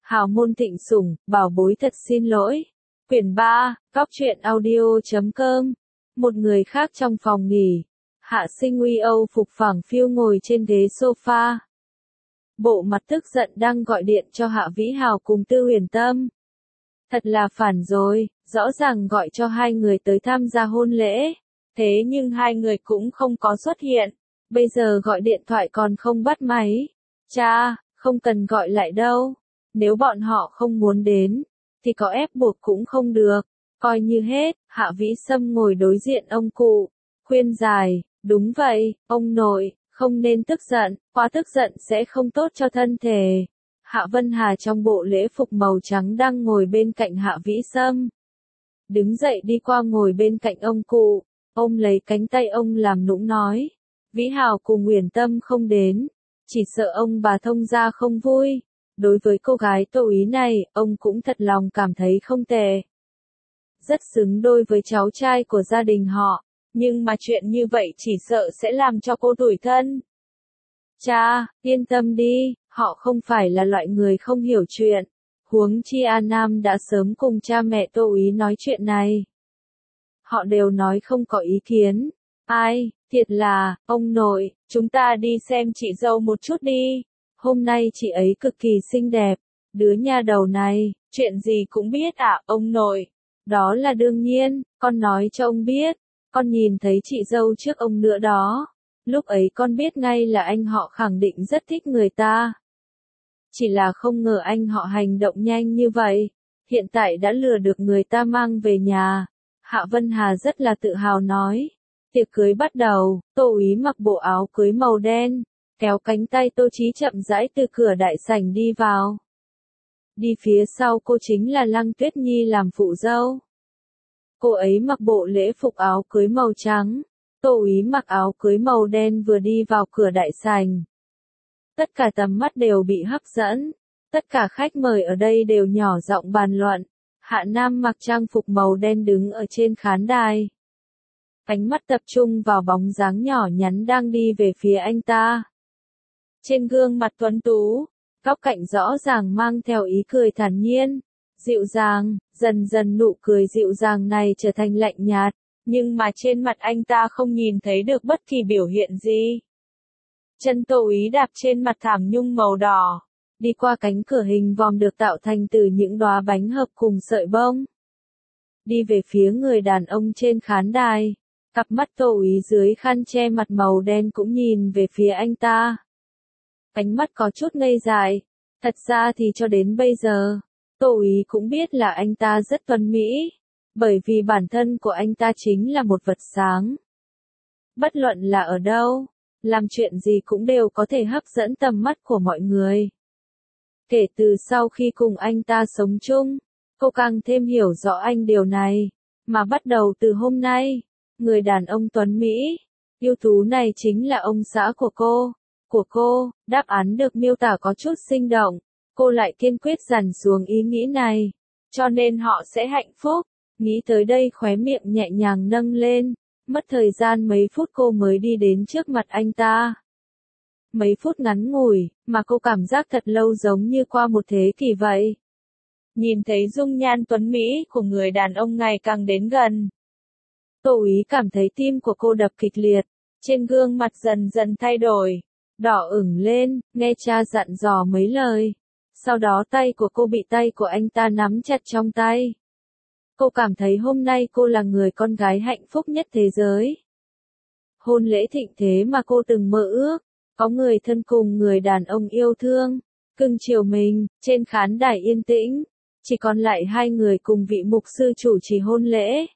Hào môn thịnh sủng, bảo bối thật xin lỗi. Quyển 3, Góc truyện audio.com. Một người khác trong phòng nghỉ. Hạ Sinh uy âu phục phẳng phiu ngồi trên ghế sofa. Bộ mặt tức giận đang gọi điện cho Hạ Vĩ Hào cùng Tư Huyền Tâm. Thật là phản rồi, rõ ràng gọi cho hai người tới tham gia hôn lễ. Thế nhưng hai người cũng không có xuất hiện. Bây giờ gọi điện thoại còn không bắt máy. Cha, không cần gọi lại đâu. Nếu bọn họ không muốn đến, thì có ép buộc cũng không được. Coi như hết, Hạ Vĩ Sâm ngồi đối diện ông cụ. Khuyên giải, đúng vậy, ông nội, không nên tức giận, quá tức giận sẽ không tốt cho thân thể. Hạ Vân Hà trong bộ lễ phục màu trắng đang ngồi bên cạnh Hạ Vĩ Sâm. Đứng dậy đi qua ngồi bên cạnh ông cụ, ôm lấy cánh tay ông làm nũng nói. Vĩ Hào cùng Huyền Tâm không đến, chỉ sợ ông bà thông gia không vui. Đối với cô gái Tô Ý này, ông cũng thật lòng cảm thấy không tệ. Rất xứng đôi với cháu trai của gia đình họ, nhưng mà chuyện như vậy chỉ sợ sẽ làm cho cô tủi thân. Cha, yên tâm đi, họ không phải là loại người không hiểu chuyện. Huống chi A Nam đã sớm cùng cha mẹ Tô Ý nói chuyện này. Họ đều nói không có ý kiến. Ai, thiệt là, ông nội, chúng ta đi xem chị dâu một chút đi. Hôm nay chị ấy cực kỳ xinh đẹp. Đứa nha đầu này, chuyện gì cũng biết à, ông nội. Đó là đương nhiên, con nói cho ông biết. Con nhìn thấy chị dâu trước ông nữa đó. Lúc ấy con biết ngay là anh họ khẳng định rất thích người ta. Chỉ là không ngờ anh họ hành động nhanh như vậy. Hiện tại đã lừa được người ta mang về nhà. Hạ Vân Hà rất là tự hào nói. Tiệc cưới bắt đầu, Tô Ý mặc bộ áo cưới màu đen. Kéo cánh tay Tô Chí chậm rãi từ cửa đại sảnh đi vào. Đi phía sau cô chính là Lăng Tuyết Nhi làm phụ dâu. Cô ấy mặc bộ lễ phục áo cưới màu trắng. Tô Ý mặc áo cưới màu đen vừa đi vào cửa đại sảnh. Tất cả tầm mắt đều bị hấp dẫn. Tất cả khách mời ở đây đều nhỏ giọng bàn luận. Hạ Nam mặc trang phục màu đen đứng ở trên khán đài. Ánh mắt tập trung vào bóng dáng nhỏ nhắn đang đi về phía anh ta. Trên gương mặt tuấn tú, góc cạnh rõ ràng mang theo ý cười thản nhiên, dịu dàng, dần dần nụ cười dịu dàng này trở thành lạnh nhạt, nhưng mà trên mặt anh ta không nhìn thấy được bất kỳ biểu hiện gì. Chân Tô Ý đạp trên mặt thảm nhung màu đỏ, đi qua cánh cửa hình vòm được tạo thành từ những đóa bánh hợp cùng sợi bông. Đi về phía người đàn ông trên khán đài, cặp mắt Tô Ý dưới khăn che mặt màu đen cũng nhìn về phía anh ta. Ánh mắt có chút ngây dại. Thật ra thì cho đến bây giờ, Tô Ý cũng biết là anh ta rất tuấn mỹ. Bởi vì bản thân của anh ta chính là một vật sáng. Bất luận là ở đâu, làm chuyện gì cũng đều có thể hấp dẫn tầm mắt của mọi người. Kể từ sau khi cùng anh ta sống chung, cô càng thêm hiểu rõ anh điều này. Mà bắt đầu từ hôm nay, người đàn ông tuấn mỹ, ưu tú này chính là ông xã của cô. Đáp án được miêu tả có chút sinh động, cô lại kiên quyết dằn xuống ý nghĩ này, cho nên họ sẽ hạnh phúc. Nghĩ tới đây khóe miệng nhẹ nhàng nâng lên, mất thời gian mấy phút cô mới đi đến trước mặt anh ta. Mấy phút ngắn ngủi, mà cô cảm giác thật lâu giống như qua một thế kỷ vậy. Nhìn thấy dung nhan tuấn mỹ của người đàn ông ngày càng đến gần. Tô Ý cảm thấy tim của cô đập kịch liệt, trên gương mặt dần dần thay đổi. Đỏ ửng lên, nghe cha dặn dò mấy lời. Sau đó tay của cô bị tay của anh ta nắm chặt trong tay. Cô cảm thấy hôm nay cô là người con gái hạnh phúc nhất thế giới. Hôn lễ thịnh thế mà cô từng mơ ước. Có người thân cùng người đàn ông yêu thương, cưng chiều mình, trên khán đài yên tĩnh. Chỉ còn lại hai người cùng vị mục sư chủ trì hôn lễ.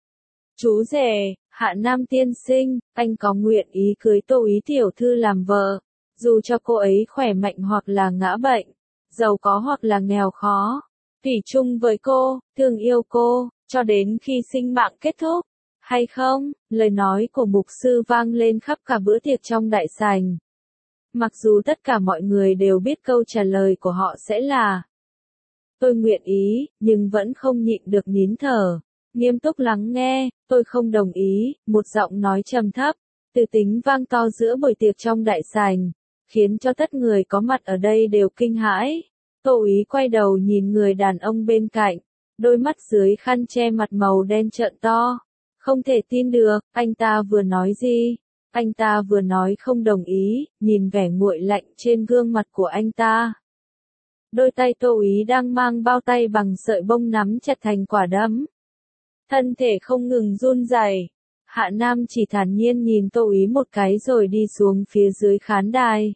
Chú rể, Hạ Nam tiên sinh, anh có nguyện ý cưới Tô Ý tiểu thư làm vợ, dù cho cô ấy khỏe mạnh hoặc là ngã bệnh, giàu có hoặc là nghèo khó, thủy chung với cô, thương yêu cô, cho đến khi sinh mạng kết thúc, hay không? Lời nói của mục sư vang lên khắp cả bữa tiệc trong đại sảnh. Mặc dù tất cả mọi người đều biết câu trả lời của họ sẽ là tôi nguyện ý, nhưng vẫn không nhịn được nín thở. Nghiêm túc lắng nghe, tôi không đồng ý, một giọng nói trầm thấp, từ tính vang to giữa buổi tiệc trong đại sảnh, khiến cho tất người có mặt ở đây đều kinh hãi. Tô Úy quay đầu nhìn người đàn ông bên cạnh, đôi mắt dưới khăn che mặt màu đen trợn to. Không thể tin được, anh ta vừa nói gì? Anh ta vừa nói không đồng ý, nhìn vẻ nguội lạnh trên gương mặt của anh ta. Đôi tay Tô Úy đang mang bao tay bằng sợi bông nắm chặt thành quả đấm. Thân thể không ngừng run rẩy. Hạ Nam chỉ thản nhiên nhìn Tô Úy một cái rồi đi xuống phía dưới khán đài.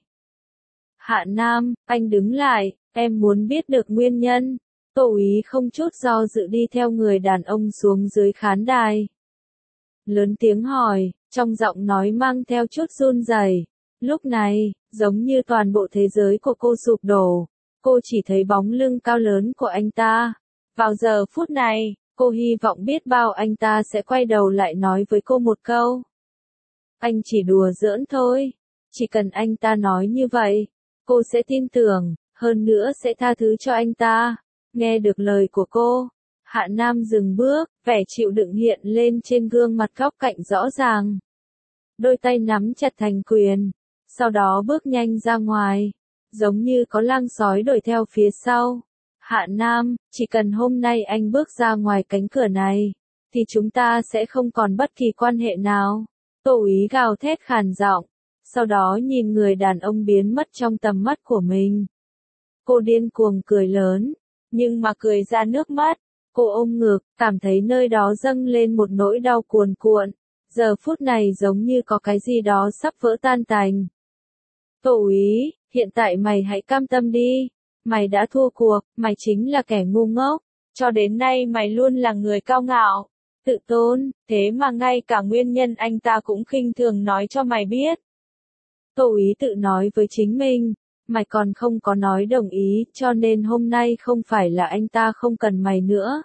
Hạ Nam, anh đứng lại, em muốn biết được nguyên nhân. Tô Úy không chút do dự đi theo người đàn ông xuống dưới khán đài. Lớn tiếng hỏi, trong giọng nói mang theo chút run rẩy. Lúc này, giống như toàn bộ thế giới của cô sụp đổ, cô chỉ thấy bóng lưng cao lớn của anh ta. Vào giờ phút này, cô hy vọng biết bao anh ta sẽ quay đầu lại nói với cô một câu. Anh chỉ đùa giỡn thôi, chỉ cần anh ta nói như vậy, cô sẽ tin tưởng, hơn nữa sẽ tha thứ cho anh ta. Nghe được lời của cô, Hạ Nam dừng bước, vẻ chịu đựng hiện lên trên gương mặt góc cạnh rõ ràng. Đôi tay nắm chặt thành quyền, sau đó bước nhanh ra ngoài, giống như có lang sói đuổi theo phía sau. Hạ Nam, chỉ cần hôm nay anh bước ra ngoài cánh cửa này, thì chúng ta sẽ không còn bất kỳ quan hệ nào. Tô Úy gào thét khàn giọng, sau đó nhìn người đàn ông biến mất trong tầm mắt của mình. Cô điên cuồng cười lớn, nhưng mà cười ra nước mắt. Cô ôm ngực, cảm thấy nơi đó dâng lên một nỗi đau cuồn cuộn. Giờ phút này giống như có cái gì đó sắp vỡ tan tành. Tô Úy, hiện tại mày hãy cam tâm đi. Mày đã thua cuộc, mày chính là kẻ ngu ngốc. Cho đến nay mày luôn là người cao ngạo, tự tôn, thế mà ngay cả nguyên nhân anh ta cũng khinh thường nói cho mày biết. Tô Úy tự nói với chính mình, mày còn không có nói đồng ý, cho nên hôm nay không phải là anh ta không cần mày nữa,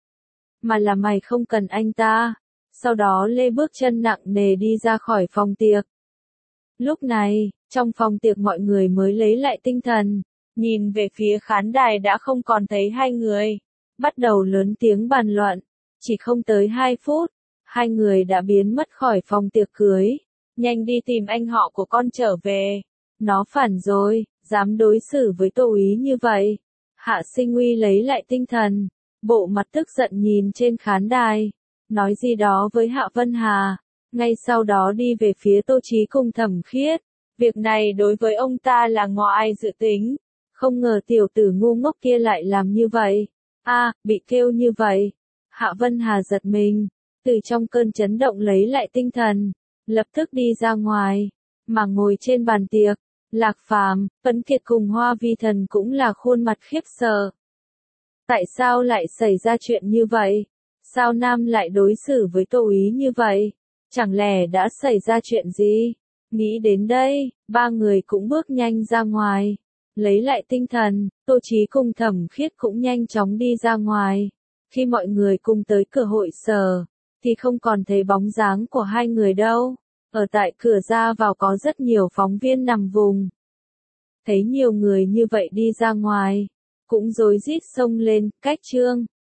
mà là mày không cần anh ta. Sau đó lê bước chân nặng nề đi ra khỏi phòng tiệc. Lúc này, trong phòng tiệc mọi người mới lấy lại tinh thần, nhìn về phía khán đài đã không còn thấy hai người, bắt đầu lớn tiếng bàn luận. Chỉ không tới 2 phút, hai người đã biến mất khỏi phòng tiệc cưới. Nhanh đi tìm anh họ của con trở về. Nó phản rồi, dám đối xử với Tô Úy như vậy. Hạ Sinh Uy lấy lại tinh thần, bộ mặt tức giận nhìn trên khán đài, nói gì đó với Hạ Vân Hà, ngay sau đó đi về phía Tô Chí cùng Thẩm Khiết. Việc này đối với ông ta là ngoài dự tính, không ngờ tiểu tử ngu ngốc kia lại làm như vậy. Bị kêu như vậy. Hạ Vân Hà giật mình, từ trong cơn chấn động lấy lại tinh thần, lập tức đi ra ngoài, mà ngồi trên bàn tiệc, Lạc Phàm, Tuấn Kiệt cùng Hoa Vi Thần cũng là khuôn mặt khiếp sợ. Tại sao lại xảy ra chuyện như vậy? Sao Nam lại đối xử với Tô Úy như vậy? Chẳng lẽ đã xảy ra chuyện gì? Nghĩ đến đây, ba người cũng bước nhanh ra ngoài. Lấy lại tinh thần, Tô Chí cùng Thẩm Khiết cũng nhanh chóng đi ra ngoài. Khi mọi người cùng tới cửa hội sở, thì không còn thấy bóng dáng của hai người đâu. Ở tại cửa ra vào có rất nhiều phóng viên nằm vùng. Thấy nhiều người như vậy đi ra ngoài, cũng rối rít xông lên, cách trương.